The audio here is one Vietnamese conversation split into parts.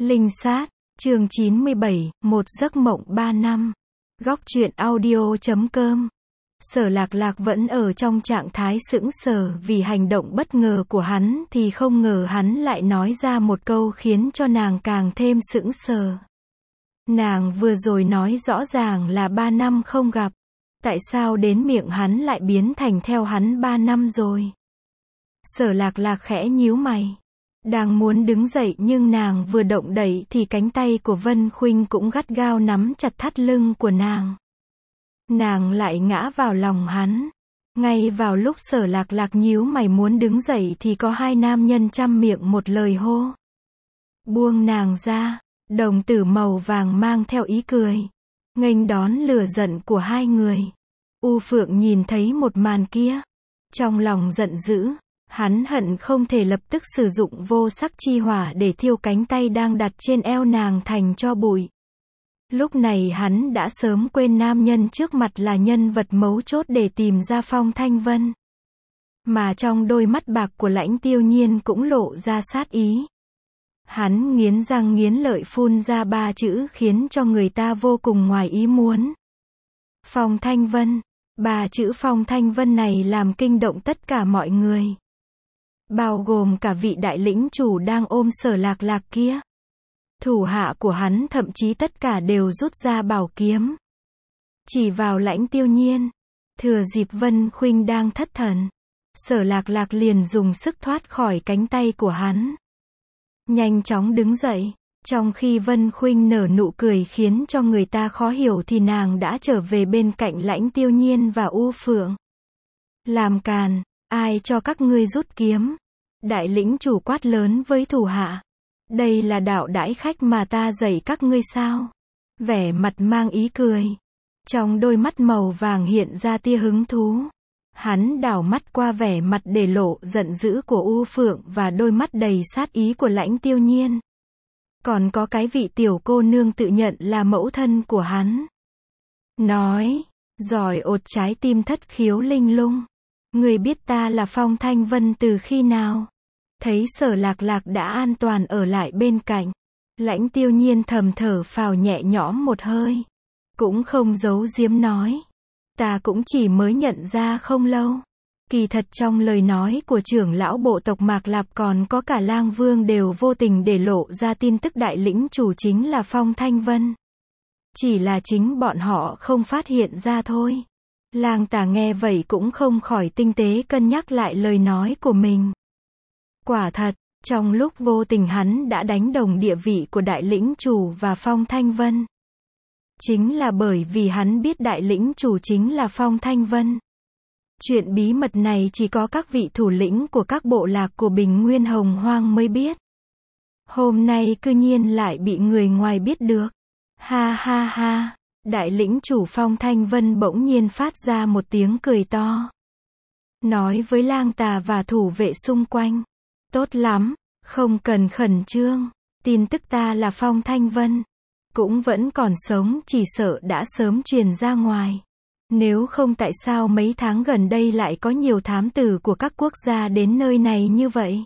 Linh sát, chương 97, một giấc mộng 3 năm. Góc truyện audio.com. Sở Lạc Lạc vẫn ở trong trạng thái sững sờ vì hành động bất ngờ của hắn thì không ngờ hắn lại nói ra một câu khiến cho nàng càng thêm sững sờ. Nàng vừa rồi nói rõ ràng là 3 năm không gặp. Tại sao đến miệng hắn lại biến thành theo hắn 3 năm rồi? Sở Lạc Lạc khẽ nhíu mày. Đang muốn đứng dậy nhưng nàng vừa động đậy thì cánh tay của Vân Khuynh cũng gắt gao nắm chặt thắt lưng của nàng. Nàng lại ngã vào lòng hắn. Ngay vào lúc Sở Lạc Lạc nhíu mày muốn đứng dậy thì có hai nam nhân trăm miệng một lời hô. Buông nàng ra, đồng tử màu vàng mang theo ý cười. Nghênh đón lửa giận của hai người. U Phượng nhìn thấy một màn kia. Trong lòng giận dữ. Hắn hận không thể lập tức sử dụng vô sắc chi hỏa để thiêu cánh tay đang đặt trên eo nàng thành tro bụi. Lúc này hắn đã sớm quên nam nhân trước mặt là nhân vật mấu chốt để tìm ra Phong Thanh Vân. Mà trong đôi mắt bạc của Lãnh Tiêu Nhiên cũng lộ ra sát ý. Hắn nghiến răng nghiến lợi phun ra ba chữ khiến cho người ta vô cùng ngoài ý muốn. Phong Thanh Vân. Ba chữ Phong Thanh Vân này làm kinh động tất cả mọi người. Bao gồm cả vị đại lĩnh chủ đang ôm Sở Lạc Lạc kia. Thủ hạ của hắn thậm chí tất cả đều rút ra bảo kiếm. Chỉ vào Lãnh Tiêu Nhiên. Thừa dịp Vân Khuynh đang thất thần. Sở Lạc Lạc liền dùng sức thoát khỏi cánh tay của hắn. Nhanh chóng đứng dậy. Trong khi Vân Khuynh nở nụ cười khiến cho người ta khó hiểu thì nàng đã trở về bên cạnh Lãnh Tiêu Nhiên và U Phượng. Làm càn, ai cho các ngươi rút kiếm? Đại lĩnh chủ quát lớn với thủ hạ. Đây là đạo đãi khách mà ta dạy các ngươi sao? Vẻ mặt mang ý cười. Trong đôi mắt màu vàng hiện ra tia hứng thú. Hắn đảo mắt qua vẻ mặt để lộ giận dữ của U Phượng và đôi mắt đầy sát ý của Lãnh Tiêu Nhiên. Còn có cái vị tiểu cô nương tự nhận là mẫu thân của hắn. Nói, giỏi ột trái tim thất khiếu linh lung. Người biết ta là Phong Thanh Vân từ khi nào? Thấy Sở Lạc Lạc đã an toàn ở lại bên cạnh. Lãnh Tiêu Nhiên thầm thở phào nhẹ nhõm một hơi. Cũng không giấu giếm nói. Ta cũng chỉ mới nhận ra không lâu. Kỳ thật trong lời nói của trưởng lão bộ tộc Mạc Lạp còn có cả Lang Vương đều vô tình để lộ ra tin tức đại lĩnh chủ chính là Phong Thanh Vân. Chỉ là chính bọn họ không phát hiện ra thôi. Lang Tà nghe vậy cũng không khỏi tinh tế cân nhắc lại lời nói của mình. Quả thật, trong lúc vô tình hắn đã đánh đồng địa vị của đại lĩnh chủ và Phong Thanh Vân. Chính là bởi vì hắn biết đại lĩnh chủ chính là Phong Thanh Vân. Chuyện bí mật này chỉ có các vị thủ lĩnh của các bộ lạc của Bình Nguyên Hồng Hoang mới biết. Hôm nay cư nhiên lại bị người ngoài biết được. Ha ha ha, đại lĩnh chủ Phong Thanh Vân bỗng nhiên phát ra một tiếng cười to. Nói với Lang Tà và thủ vệ xung quanh. Tốt lắm, không cần khẩn trương, tin tức ta là Phong Thanh Vân. Cũng vẫn còn sống chỉ sợ đã sớm truyền ra ngoài. Nếu không tại sao mấy tháng gần đây lại có nhiều thám tử của các quốc gia đến nơi này như vậy?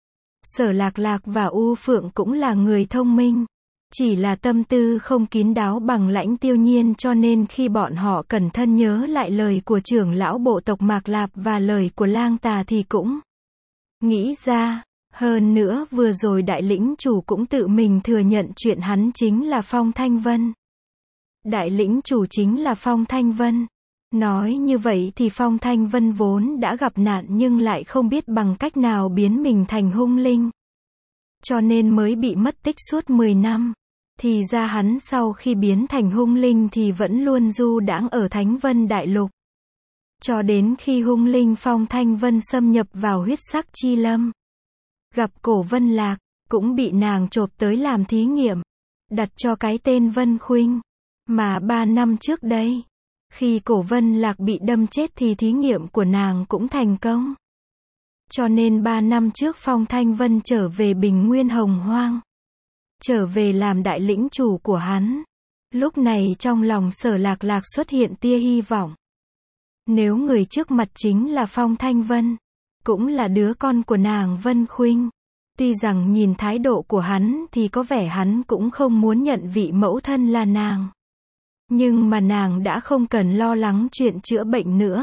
Sở Lạc Lạc và U Phượng cũng là người thông minh. Chỉ là tâm tư không kín đáo bằng Lãnh Tiêu Nhiên cho nên khi bọn họ cẩn thận nhớ lại lời của trưởng lão bộ tộc Mạc Lạp và lời của Lang Tà thì cũng nghĩ ra. Hơn nữa vừa rồi đại lĩnh chủ cũng tự mình thừa nhận chuyện hắn chính là Phong Thanh Vân. Đại lĩnh chủ chính là Phong Thanh Vân. Nói như vậy thì Phong Thanh Vân vốn đã gặp nạn nhưng lại không biết bằng cách nào biến mình thành hung linh. Cho nên mới bị mất tích suốt 10 năm. Thì ra hắn sau khi biến thành hung linh thì vẫn luôn du đãng ở Thánh Vân Đại Lục. Cho đến khi hung linh Phong Thanh Vân xâm nhập vào huyết sắc chi lâm. Gặp Cổ Vân Lạc, cũng bị nàng chộp tới làm thí nghiệm. Đặt cho cái tên Vân Khuynh. Mà 3 năm trước đây, khi Cổ Vân Lạc bị đâm chết thì thí nghiệm của nàng cũng thành công. Cho nên 3 năm trước Phong Thanh Vân trở về Bình Nguyên Hồng Hoang. Trở về làm đại lĩnh chủ của hắn. Lúc này trong lòng Sở Lạc Lạc xuất hiện tia hy vọng. Nếu người trước mặt chính là Phong Thanh Vân, cũng là đứa con của nàng Vân Khuynh, Tuy rằng nhìn thái độ của hắn thì có vẻ hắn cũng không muốn nhận vị mẫu thân là nàng. Nhưng mà nàng đã không cần lo lắng chuyện chữa bệnh nữa.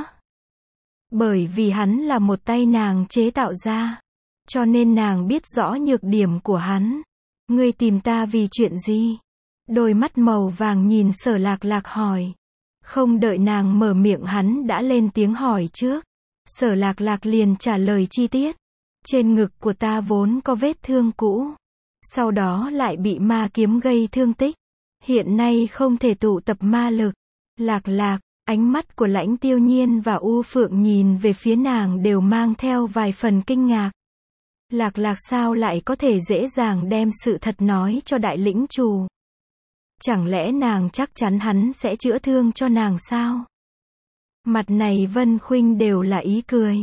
Bởi vì hắn là một tay nàng chế tạo ra. Cho nên nàng biết rõ nhược điểm của hắn. Ngươi tìm ta vì chuyện gì? Đôi mắt màu vàng nhìn Sở Lạc Lạc hỏi. Không đợi nàng mở miệng hắn đã lên tiếng hỏi trước. Sở Lạc Lạc liền trả lời chi tiết. Trên ngực của ta vốn có vết thương cũ. Sau đó lại bị ma kiếm gây thương tích. Hiện nay không thể tụ tập ma lực. Lạc Lạc, ánh mắt của Lãnh Tiêu Nhiên và U Phượng nhìn về phía nàng đều mang theo vài phần kinh ngạc. Lạc Lạc sao lại có thể dễ dàng đem sự thật nói cho đại lĩnh chủ? Chẳng lẽ nàng chắc chắn hắn sẽ chữa thương cho nàng sao? Mặt này Vân Khuynh đều là ý cười.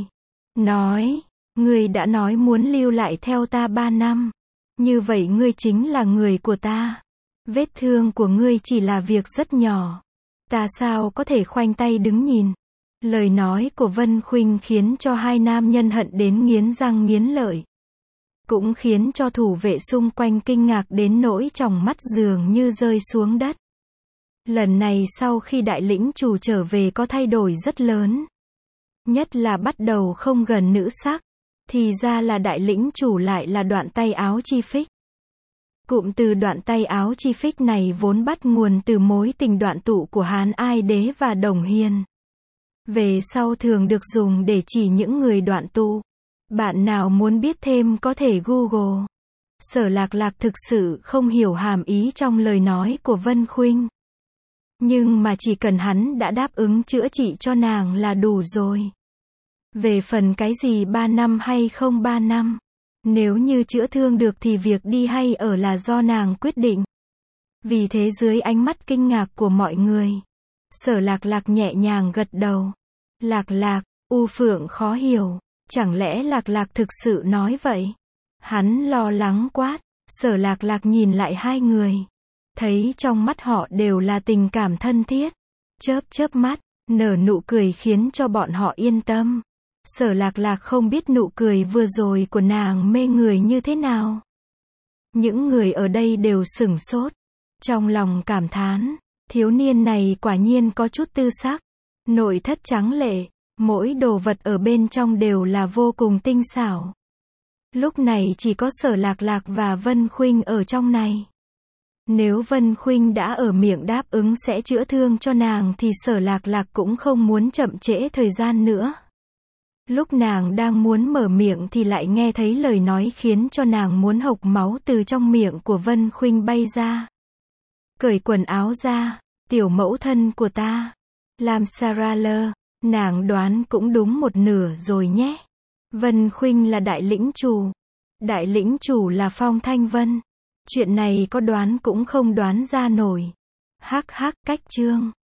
Nói, ngươi đã nói muốn lưu lại theo ta 3 năm. Như vậy ngươi chính là người của ta. Vết thương của ngươi chỉ là việc rất nhỏ. Ta sao có thể khoanh tay đứng nhìn? Lời nói của Vân Khuynh khiến cho hai nam nhân hận đến nghiến răng nghiến lợi. Cũng khiến cho thủ vệ xung quanh kinh ngạc đến nỗi tròng mắt dường như rơi xuống đất. Lần này sau khi đại lĩnh chủ trở về có thay đổi rất lớn. Nhất là bắt đầu không gần nữ sắc. Thì ra là đại lĩnh chủ lại là Đoạn Tay Áo Chi Phích. Cụm từ Đoạn Tay Áo Chi Phích này vốn bắt nguồn từ mối tình đoạn tụ của Hán Ai Đế và Đồng Hiền. Về sau thường được dùng để chỉ những người đoạn tụ. Bạn nào muốn biết thêm có thể Google. Sở Lạc Lạc thực sự không hiểu hàm ý trong lời nói của Vân Khuynh. Nhưng mà chỉ cần hắn đã đáp ứng chữa trị cho nàng là đủ rồi. Về phần cái gì 3 năm hay không 3 năm. Nếu như chữa thương được thì việc đi hay ở là do nàng quyết định. Vì thế dưới ánh mắt kinh ngạc của mọi người, Sở Lạc Lạc nhẹ nhàng gật đầu. Lạc Lạc, U Phượng khó hiểu. Chẳng lẽ Lạc Lạc thực sự nói vậy? Hắn lo lắng quát. Sở Lạc Lạc nhìn lại hai người. Thấy trong mắt họ đều là tình cảm thân thiết. Chớp chớp mắt, nở nụ cười khiến cho bọn họ yên tâm. Sở Lạc Lạc không biết nụ cười vừa rồi của nàng mê người như thế nào. Những người ở đây đều sửng sốt. Trong lòng cảm thán, thiếu niên này quả nhiên có chút tư sắc. Nội thất trắng lệ, mỗi đồ vật ở bên trong đều là vô cùng tinh xảo. Lúc này chỉ có Sở Lạc Lạc và Vân Khuynh ở trong này. Nếu Vân Khuynh đã ở miệng đáp ứng sẽ chữa thương cho nàng thì Sở Lạc Lạc cũng không muốn chậm trễ thời gian nữa. Lúc nàng đang muốn mở miệng thì lại nghe thấy lời nói khiến cho nàng muốn hộc máu từ trong miệng của Vân Khuynh bay ra. Cởi quần áo ra, tiểu mẫu thân của ta. Làm Sarah, nàng đoán cũng đúng một nửa rồi nhé. Vân Khuynh là đại lĩnh chủ. Đại lĩnh chủ là Phong Thanh Vân. Chuyện này có đoán cũng không đoán ra nổi. Hắc hắc cách chương.